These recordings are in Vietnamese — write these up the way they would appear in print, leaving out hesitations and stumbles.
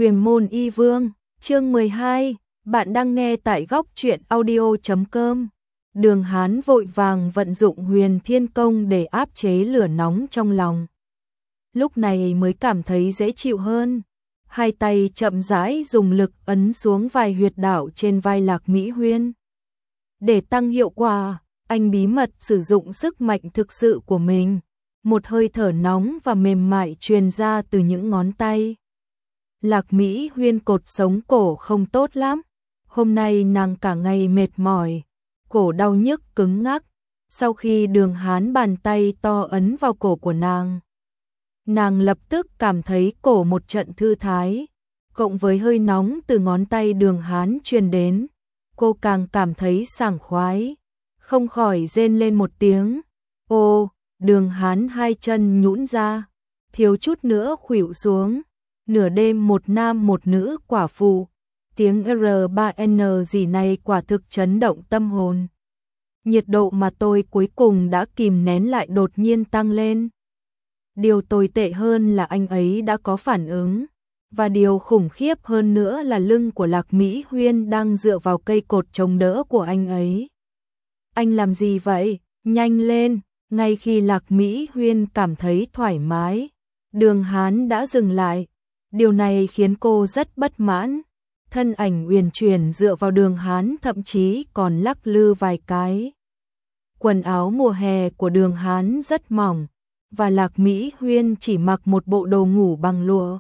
Huyền môn y vương, chương 12, bạn đang nghe tại góc truyện audio.com. Đường Hán vội vàng vận dụng Huyền Thiên Công để áp chế lửa nóng trong lòng. Lúc này mới cảm thấy dễ chịu hơn. Hai tay chậm rãi dùng lực ấn xuống vài huyệt đạo trên vai Lạc Mỹ Huyên. Để tăng hiệu quả, anh bí mật sử dụng sức mạnh thực sự của mình. Một hơi thở nóng và mềm mại truyền ra từ những ngón tay. Lạc Mỹ Huyên cột sống cổ không tốt lắm. Hôm nay nàng cả ngày mệt mỏi, cổ đau nhức cứng ngắc. Sau khi Đường Hán bàn tay to ấn vào cổ của nàng lập tức cảm thấy cổ một trận thư thái. Cộng với hơi nóng từ ngón tay Đường Hán truyền đến, cô càng cảm thấy sảng khoái, không khỏi rên lên một tiếng. Ô, Đường Hán hai chân nhũn ra, thiếu chút nữa khuỵu xuống. Nửa đêm một nam một nữ quả phụ, tiếng R3N gì này quả thực chấn động tâm hồn. Nhiệt độ mà tôi cuối cùng đã kìm nén lại đột nhiên tăng lên. Điều tồi tệ hơn là anh ấy đã có phản ứng, và điều khủng khiếp hơn nữa là lưng của Lạc Mỹ Huyên đang dựa vào cây cột chống đỡ của anh ấy. Anh làm gì vậy? Nhanh lên! Ngay khi Lạc Mỹ Huyên cảm thấy thoải mái, Đường Hán đã dừng lại. Điều này khiến cô rất bất mãn. Thân ảnh uyển chuyển dựa vào Đường Hán thậm chí còn lắc lư vài cái. Quần áo mùa hè của Đường Hán rất mỏng, và Lạc Mỹ Huyên chỉ mặc một bộ đồ ngủ bằng lụa.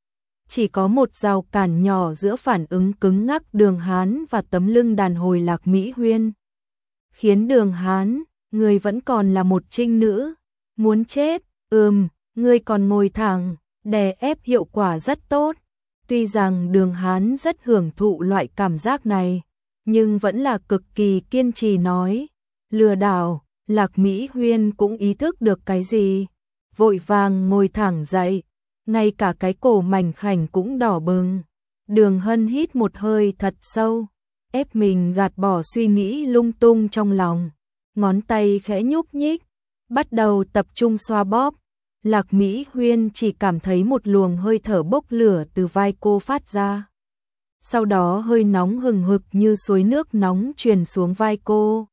Chỉ có một rào cản nhỏ giữa phản ứng cứng ngắc Đường Hán và tấm lưng đàn hồi Lạc Mỹ Huyên. Khiến Đường Hán, người vẫn còn là một trinh nữ, muốn chết. Người còn ngồi thẳng. Đè ép hiệu quả rất tốt. Tuy rằng Đường Hán rất hưởng thụ loại cảm giác này, nhưng vẫn là cực kỳ kiên trì nói. Lừa đảo. Lạc Mỹ Huyên cũng ý thức được cái gì, vội vàng ngồi thẳng dậy, ngay cả cái cổ mảnh khảnh cũng đỏ bừng. Đường Hân hít một hơi thật sâu, ép mình gạt bỏ suy nghĩ lung tung trong lòng. Ngón tay khẽ nhúc nhích, bắt đầu tập trung xoa bóp. Lạc Mỹ Huyên chỉ cảm thấy một luồng hơi thở bốc lửa từ vai cô phát ra. Sau đó hơi nóng hừng hực như suối nước nóng truyền xuống vai cô.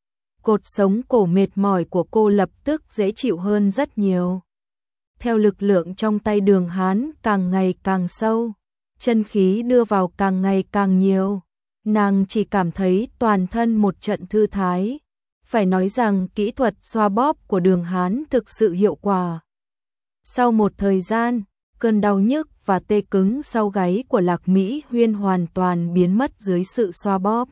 Cột sống cổ mệt mỏi của cô lập tức dễ chịu hơn rất nhiều. Theo lực lượng trong tay Đường Hán càng ngày càng sâu, chân khí đưa vào càng ngày càng nhiều, nàng chỉ cảm thấy toàn thân một trận thư thái. Phải nói rằng kỹ thuật xoa bóp của Đường Hán thực sự hiệu quả. Sau một thời gian, cơn đau nhức và tê cứng sau gáy của Lạc Mỹ Huyên hoàn toàn biến mất dưới sự xoa bóp.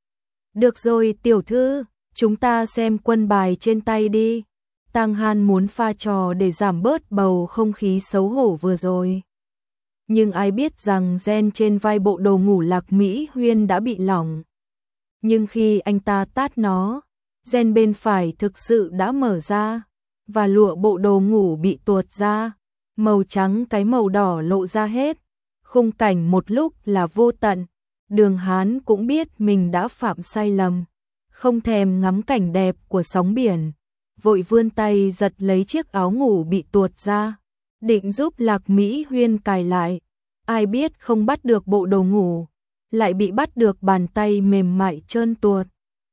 Được rồi tiểu thư, chúng ta xem quân bài trên tay đi. Tang Han muốn pha trò để giảm bớt bầu không khí xấu hổ vừa rồi. Nhưng ai biết rằng ren trên vai bộ đồ ngủ Lạc Mỹ Huyên đã bị lỏng. Nhưng khi anh ta tát nó, ren bên phải thực sự đã mở ra. Và lụa bộ đồ ngủ bị tuột ra, màu trắng cái màu đỏ lộ ra hết. Khung cảnh một lúc là vô tận. Đường Hán cũng biết mình đã phạm sai lầm, không thèm ngắm cảnh đẹp của sóng biển, vội vươn tay giật lấy chiếc áo ngủ bị tuột ra, định giúp Lạc Mỹ Huyên cài lại. Ai biết không bắt được bộ đồ ngủ, lại bị bắt được bàn tay mềm mại trơn tuột.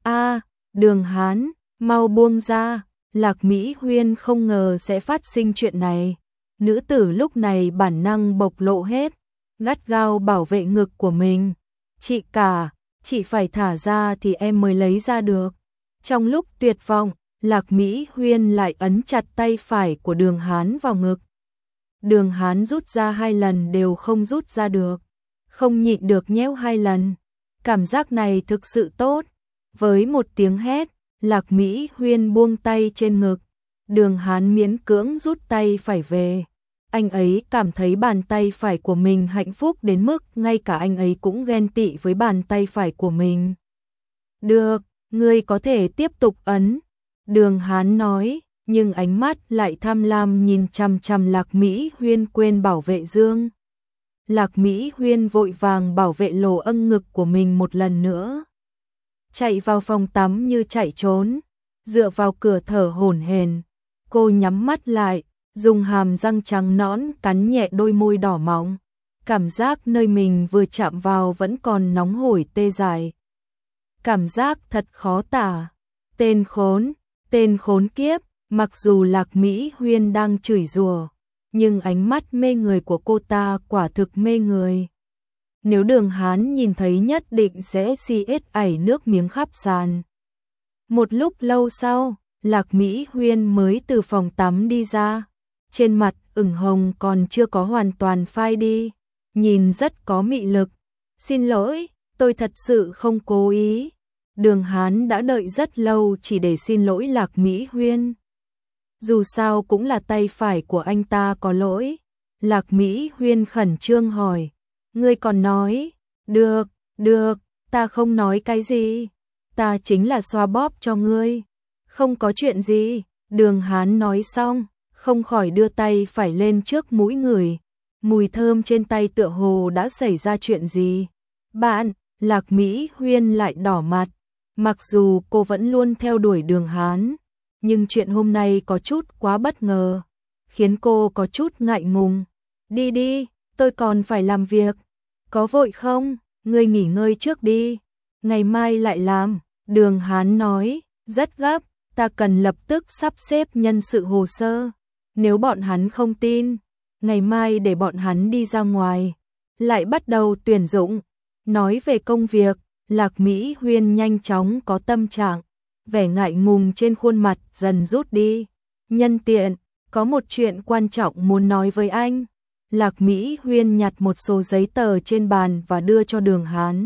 Đường Hán, mau buông ra. Lạc Mỹ Huyên không ngờ sẽ phát sinh chuyện này. Nữ tử lúc này bản năng bộc lộ hết, gắt gao bảo vệ ngực của mình. Chị cả, chị phải thả ra thì em mới lấy ra được. Trong lúc tuyệt vọng, Lạc Mỹ Huyên lại ấn chặt tay phải của Đường Hán vào ngực. Đường Hán rút ra 2 lần đều không rút ra được, không nhịn được nhéo 2 lần. Cảm giác này thực sự tốt. Với một tiếng hét, Lạc Mỹ Huyên buông tay trên ngực. Đường Hán miễn cưỡng rút tay phải về. Anh ấy cảm thấy bàn tay phải của mình hạnh phúc đến mức ngay cả anh ấy cũng ghen tị với bàn tay phải của mình. Được, ngươi có thể tiếp tục ấn. Đường Hán nói, nhưng ánh mắt lại tham lam nhìn chằm chằm Lạc Mỹ Huyên quên bảo vệ dương. Lạc Mỹ Huyên vội vàng bảo vệ lỗ âng ngực của mình một lần nữa. Chạy vào phòng tắm như chạy trốn, dựa vào cửa thở hổn hển. Cô nhắm mắt lại, dùng hàm răng trắng nõn cắn nhẹ đôi môi đỏ mọng. cảm giác nơi mình vừa chạm vào vẫn còn nóng hổi tê dại. Cảm giác thật khó tả. Tên khốn kiếp, mặc dù Lạc Mỹ Huyên đang chửi rủa, nhưng ánh mắt mê người của cô ta quả thực mê người. Nếu Đường Hán nhìn thấy nhất định sẽ ảy nước miếng khắp sàn. Một lúc lâu sau, Lạc Mỹ Huyên mới từ phòng tắm đi ra. Trên mặt ửng hồng còn chưa có hoàn toàn phai đi, nhìn rất có mị lực. Xin lỗi, tôi thật sự không cố ý. Đường Hán đã đợi rất lâu chỉ để xin lỗi Lạc Mỹ Huyên. Dù sao cũng là tay phải của anh ta có lỗi. Lạc Mỹ Huyên khẩn trương hỏi. Ngươi còn nói, được, ta không nói cái gì. Ta chính là xoa bóp cho ngươi. Không có chuyện gì. Đường Hán nói xong, không khỏi đưa tay phải lên trước mũi người. Mùi thơm trên tay tựa hồ đã xảy ra chuyện gì. Bạn, Lạc Mỹ Huyên lại đỏ mặt. Mặc dù cô vẫn luôn theo đuổi Đường Hán, nhưng chuyện hôm nay có chút quá bất ngờ, khiến cô có chút ngại ngùng. Đi, tôi còn phải làm việc. Có vội không? Ngươi nghỉ ngơi trước đi. Ngày mai lại làm. Đường Hán nói, rất gấp, ta cần lập tức sắp xếp nhân sự hồ sơ. Nếu bọn hắn không tin, ngày mai để bọn hắn đi ra ngoài, lại bắt đầu tuyển dụng. Nói về công việc, Lạc Mỹ Huyên nhanh chóng có tâm trạng, vẻ ngại ngùng trên khuôn mặt dần rút đi. Nhân tiện, có một chuyện quan trọng muốn nói với anh. Lạc Mỹ Huyên nhặt một số giấy tờ trên bàn và đưa cho Đường Hán.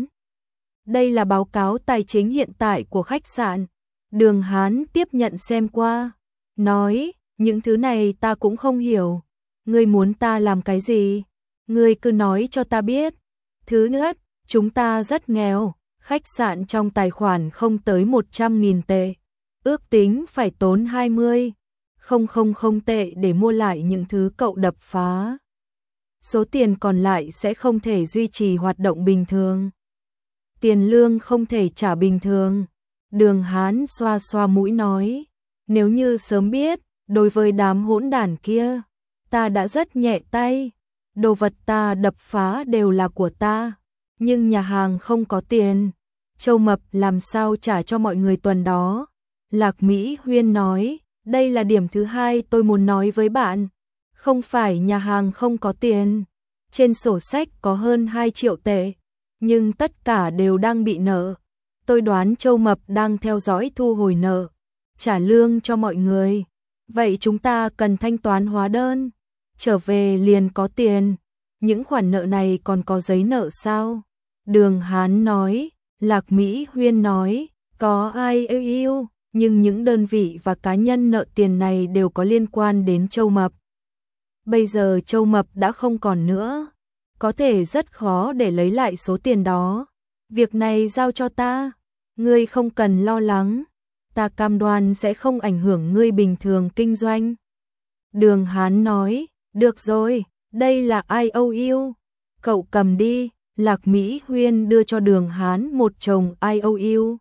Đây là báo cáo tài chính hiện tại của khách sạn. Đường Hán tiếp nhận xem qua, nói, những thứ này ta cũng không hiểu. Ngươi muốn ta làm cái gì? Ngươi cứ nói cho ta biết. Thứ nhất, chúng ta rất nghèo, khách sạn trong tài khoản không tới 100.000 tệ. Ước tính phải tốn 20.000 tệ để mua lại những thứ cậu đập phá. Số tiền còn lại sẽ không thể duy trì hoạt động bình thường. Tiền lương không thể trả bình thường. Đường Hán xoa xoa mũi nói, nếu như sớm biết, đối với đám hỗn đản kia, ta đã rất nhẹ tay. Đồ vật ta đập phá đều là của ta, nhưng nhà hàng không có tiền. Châu Mập làm sao trả cho mọi người tuần đó? Lạc Mỹ Huyên nói, đây là điểm thứ hai tôi muốn nói với bạn. Không phải nhà hàng không có tiền. Trên sổ sách có hơn 2 triệu tệ, nhưng tất cả đều đang bị nợ. Tôi đoán Châu Mập đang theo dõi thu hồi nợ, trả lương cho mọi người. Vậy chúng ta cần thanh toán hóa đơn. Trở về liền có tiền. Những khoản nợ này còn có giấy nợ sao? Đường Hán nói. Lạc Mỹ Huyên nói, có ai yêu, nhưng những đơn vị và cá nhân nợ tiền này đều có liên quan đến Châu Mập. Bây giờ Châu Mập đã không còn nữa, có thể rất khó để lấy lại số tiền đó. Việc này giao cho ta, ngươi không cần lo lắng, ta cam đoan sẽ không ảnh hưởng ngươi bình thường kinh doanh. Đường Hán nói, được rồi, đây là IOU, cậu cầm đi. Lạc Mỹ Huyên đưa cho Đường Hán một chồng IOU.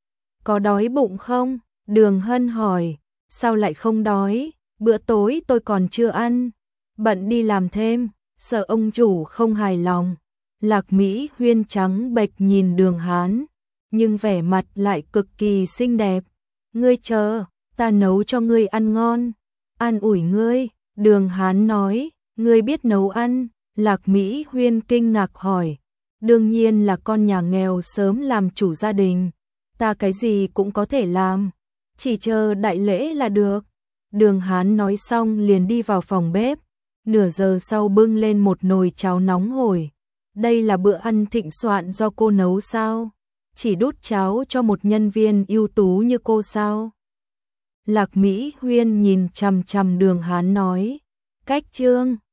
Có đói bụng không? Đường Hân hỏi. Sao lại không đói? Bữa tối tôi còn chưa ăn. Bận đi làm thêm, sợ ông chủ không hài lòng. Lạc Mỹ Huyên trắng bệch nhìn Đường Hán, nhưng vẻ mặt lại cực kỳ xinh đẹp. Ngươi chờ, ta nấu cho ngươi ăn ngon. An ủi ngươi. Đường Hán nói, ngươi biết nấu ăn. Lạc Mỹ Huyên kinh ngạc hỏi. Đương nhiên là con nhà nghèo sớm làm chủ gia đình. Ta cái gì cũng có thể làm, chỉ chờ đại lễ là được. Đường Hán nói xong liền đi vào phòng bếp. Nửa giờ sau bưng lên một nồi cháo nóng hổi. Đây là bữa ăn thịnh soạn do cô nấu sao? Chỉ đút cháo cho một nhân viên ưu tú như cô sao? Lạc Mỹ Huyên nhìn chằm chằm Đường Hán nói. Cách chương